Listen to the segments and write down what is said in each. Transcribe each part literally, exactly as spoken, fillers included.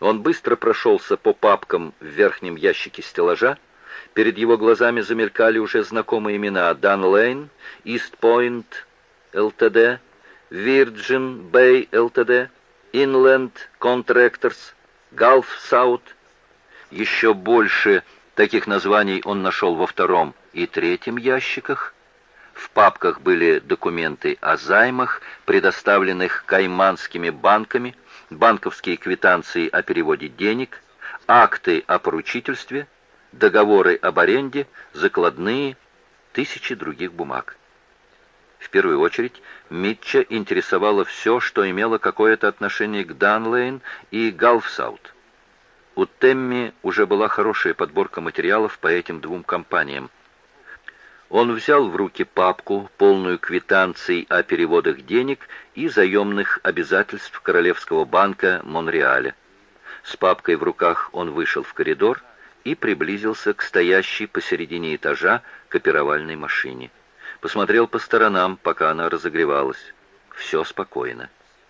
Он быстро прошелся по папкам в верхнем ящике стеллажа. Перед его глазами замелькали уже знакомые имена: Дан Лейн, Ист Пойнт Лтд, Virgin Bay Ltd, Inland Contractors, Gulf South. Еще больше таких названий он нашел во втором и третьем ящиках. В папках были документы о займах, предоставленных кайманскими банками, банковские квитанции о переводе денег, акты о поручительстве, договоры об аренде, закладные, тысячи других бумаг. В первую очередь Митча интересовало все, что имело какое-то отношение к Данлейн и Галфсаут. У Темми уже была хорошая подборка материалов по этим двум компаниям. Он взял в руки папку, полную квитанций о переводах денег и заемных обязательств Королевского банка Монреаля. С папкой в руках он вышел в коридор и приблизился к стоящей посередине этажа копировальной машине. Посмотрел по сторонам, пока она разогревалась. Все спокойно.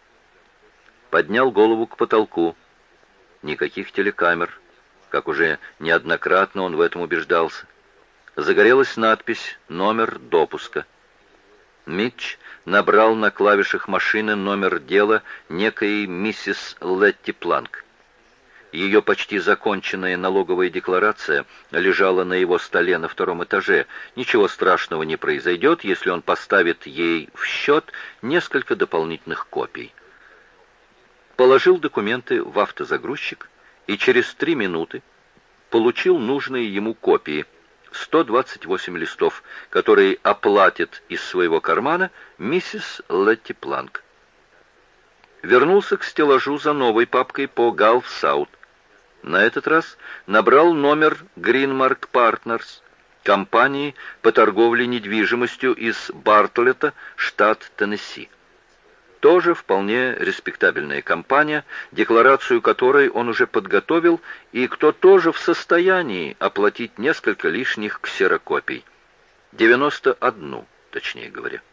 Поднял голову к потолку. Никаких телекамер, как уже неоднократно он в этом убеждался. Загорелась надпись «Номер допуска». Митч набрал на клавишах машины номер дела некой миссис Летти Планк. Ее почти законченная налоговая декларация лежала на его столе на втором этаже. Ничего страшного не произойдет, если он поставит ей в счет несколько дополнительных копий. Положил документы в автозагрузчик и через три минуты получил нужные ему копии, сто двадцать восемь листов, которые оплатит из своего кармана миссис Летти Планк. Вернулся к стеллажу за новой папкой по Gulf South. На этот раз набрал номер Greenmark Partners, компании по торговле недвижимостью из Бартлетта, штат Теннесси. Тоже вполне респектабельная компания, декларацию которой он уже подготовил, и кто тоже в состоянии оплатить несколько лишних ксерокопий. девяносто одну, точнее говоря.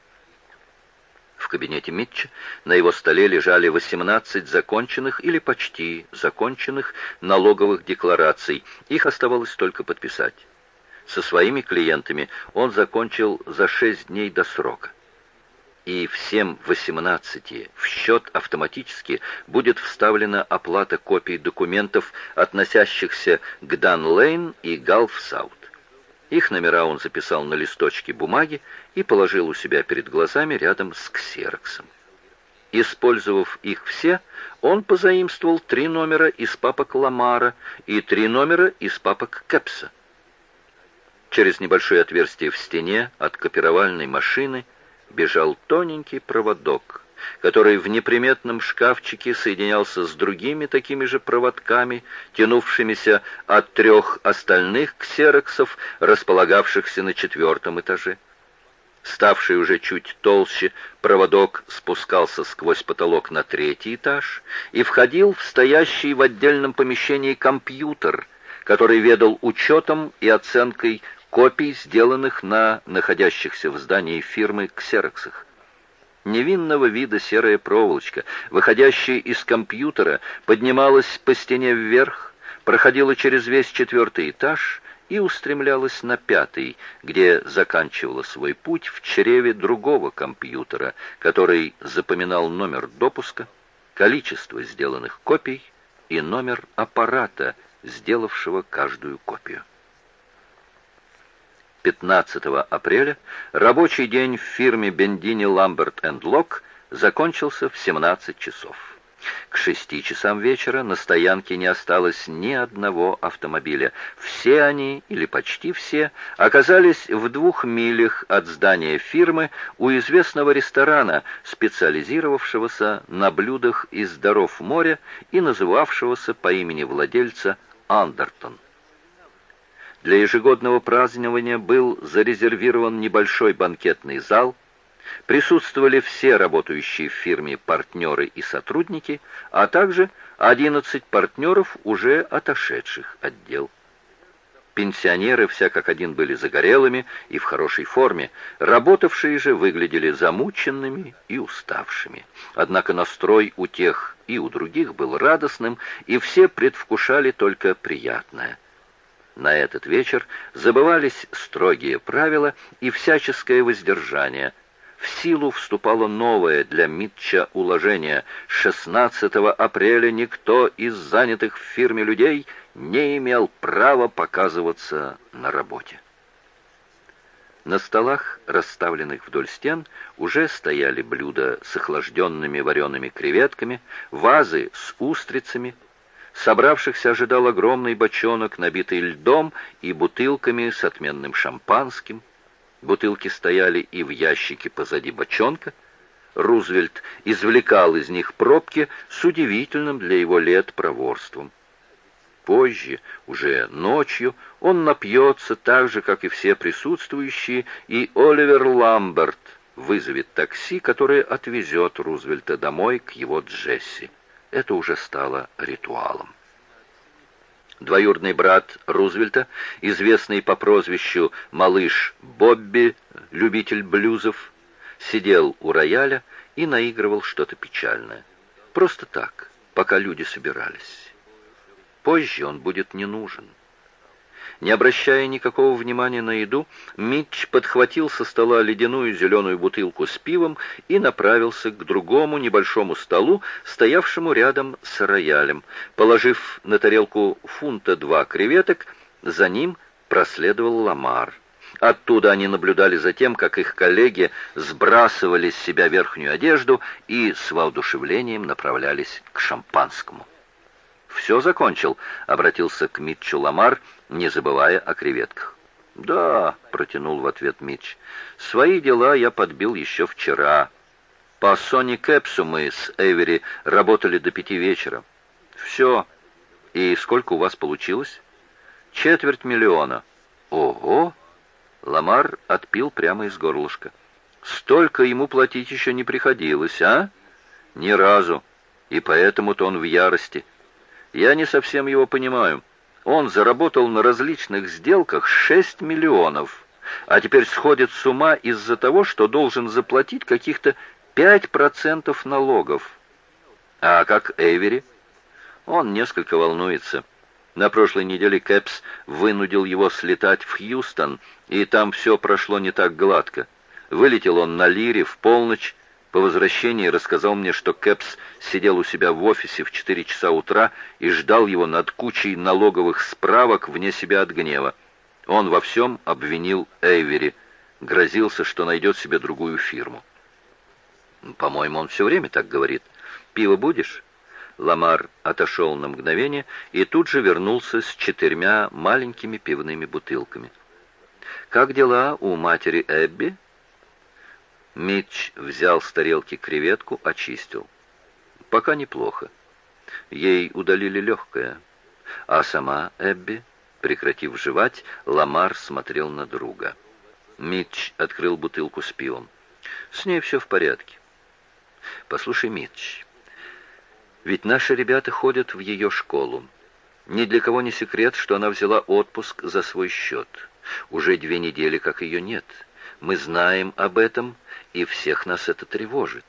В кабинете Митча на его столе лежали восемнадцать законченных или почти законченных налоговых деклараций. Их оставалось только подписать. Со своими клиентами он закончил за шесть дней до срока. И всем восемнадцати в счет автоматически будет вставлена оплата копий документов, относящихся к Дан Лейн и Галф Саут. Их номера он записал на листочке бумаги и положил у себя перед глазами рядом с ксероксом. Использовав их все, он позаимствовал три номера из папок Ламара и три номера из папок Кэпса. Через небольшое отверстие в стене от копировальной машины бежал тоненький проводок, который в неприметном шкафчике соединялся с другими такими же проводками, тянувшимися от трех остальных ксероксов, располагавшихся на четвертом этаже. Ставший уже чуть толще, проводок спускался сквозь потолок на третий этаж и входил в стоящий в отдельном помещении компьютер, который ведал учетом и оценкой копий, сделанных на находящихся в здании фирмы ксероксах. Невинного вида серая проволочка, выходящая из компьютера, поднималась по стене вверх, проходила через весь четвертый этаж и устремлялась на пятый, где заканчивала свой путь в чреве другого компьютера, который запоминал номер допуска, количество сделанных копий и номер аппарата, сделавшего каждую копию. пятнадцатого апреля рабочий день в фирме Бендини Ламберт энд Лок закончился в семнадцать часов. К шести часам вечера на стоянке не осталось ни одного автомобиля. Все они, или почти все, оказались в двух милях от здания фирмы у известного ресторана, специализировавшегося на блюдах из даров моря и называвшегося по имени владельца Андертон. Для ежегодного празднования был зарезервирован небольшой банкетный зал. Присутствовали все работающие в фирме партнеры и сотрудники, а также одиннадцать партнеров, уже отошедших от дел. Пенсионеры все как один были загорелыми и в хорошей форме, работавшие же выглядели замученными и уставшими. Однако настрой у тех и у других был радостным, и все предвкушали только приятное. На этот вечер забывались строгие правила и всяческое воздержание. В силу вступало новое для Митча уложение: шестнадцатого апреля никто из занятых в фирме людей не имел права показываться на работе. На столах, расставленных вдоль стен, уже стояли блюда с охлажденными вареными креветками, вазы с устрицами. Собравшихся ожидал огромный бочонок, набитый льдом и бутылками с отменным шампанским. Бутылки стояли и в ящике позади бочонка. Рузвельт извлекал из них пробки с удивительным для его лет проворством. Позже, уже ночью, он напьется так же, как и все присутствующие, и Оливер Ламберт вызовет такси, которое отвезет Рузвельта домой к его Джесси. Это уже стало ритуалом. Двоюродный брат Рузвельта, известный по прозвищу «Малыш Бобби», любитель блюзов, сидел у рояля и наигрывал что-то печальное. Просто так, пока люди собирались. Позже он будет не нужен. Не обращая никакого внимания на еду, Митч подхватил со стола ледяную зеленую бутылку с пивом и направился к другому небольшому столу, стоявшему рядом с роялем. Положив на тарелку фунта два креветок, за ним проследовал Ламар. Оттуда они наблюдали за тем, как их коллеги сбрасывали с себя верхнюю одежду и с воодушевлением направлялись к шампанскому. «Все закончил?» — обратился к Митчу Ламар, не забывая о креветках. «Да», — протянул в ответ Митч, — «свои дела я подбил еще вчера. По Сони Кэпсу мы с Эйвери работали до пяти вечера. Все. И сколько у вас получилось?» «Четверть миллиона». «Ого!» — Ламар отпил прямо из горлышка. «Столько ему платить еще не приходилось, а?» «Ни разу. И поэтому-то он в ярости. Я не совсем его понимаю. Он заработал на различных сделках шесть миллионов, а теперь сходит с ума из-за того, что должен заплатить каких-то пять процентов налогов. А как Эйвери? Он несколько волнуется. На прошлой неделе Кэпс вынудил его слетать в Хьюстон, и там все прошло не так гладко. Вылетел он на Лире в полночь. По возвращении рассказал мне, что Кэпс сидел у себя в офисе в четыре часа утра и ждал его над кучей налоговых справок вне себя от гнева. Он во всем обвинил Эйвери, грозился, что найдет себе другую фирму. «По-моему, он все время так говорит. Пиво будешь?» Ламар отошел на мгновение и тут же вернулся с четырьмя маленькими пивными бутылками. «Как дела у матери Эбби?» Митч взял с тарелки креветку, очистил. «Пока неплохо. Ей удалили легкое. А сама Эбби?» Прекратив жевать, Ламар смотрел на друга. Митч открыл бутылку с пивом. «С ней все в порядке. Послушай, Митч, ведь наши ребята ходят в ее школу. Ни для кого не секрет, что она взяла отпуск за свой счет. Уже две недели, как ее нет. Мы знаем об этом, и всех нас это тревожит.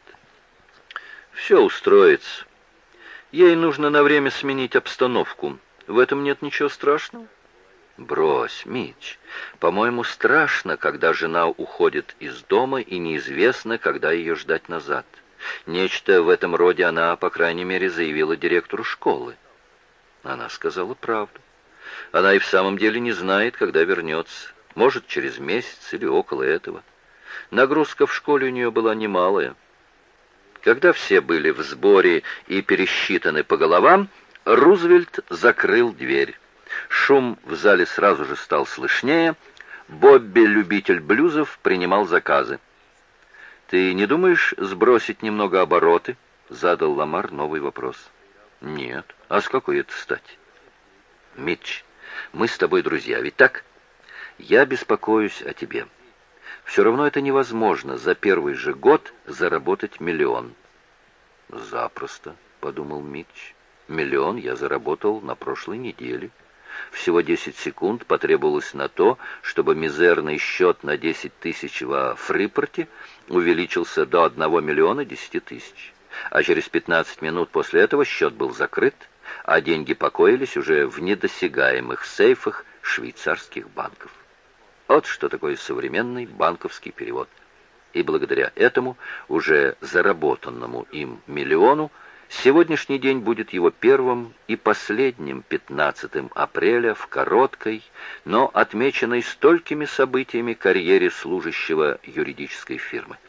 Все устроится. Ей нужно на время сменить обстановку. В этом нет ничего страшного?» «Брось, Митч. По-моему, страшно, когда жена уходит из дома, и неизвестно, когда ее ждать назад. Нечто в этом роде она, по крайней мере, заявила директору школы». Она сказала правду. Она и в самом деле не знает, когда вернется. Может, через месяц или около этого. Нагрузка в школе у нее была немалая. Когда все были в сборе и пересчитаны по головам, Рузвельт закрыл дверь. Шум в зале сразу же стал слышнее. Бобби, любитель блюзов, принимал заказы. «Ты не думаешь сбросить немного обороты?» — задал Ламар новый вопрос. «Нет. А с какой это стати?» «Митч, мы с тобой друзья, ведь так? Я беспокоюсь о тебе. Все равно это невозможно за первый же год заработать миллион». «Запросто», — подумал Митч. «Миллион я заработал на прошлой неделе. Всего десять секунд потребовалось на то, чтобы мизерный счет на десять тысяч во Фрипорте увеличился до одного миллиона десяти тысяч. А через пятнадцать минут после этого счет был закрыт, а деньги покоились уже в недосягаемых сейфах швейцарских банков. Вот что такое современный банковский перевод. И благодаря этому, уже заработанному им миллиону, сегодняшний день будет его первым и последним пятнадцатым апреля в короткой, но отмеченной столькими событиями карьере служащего юридической фирмы.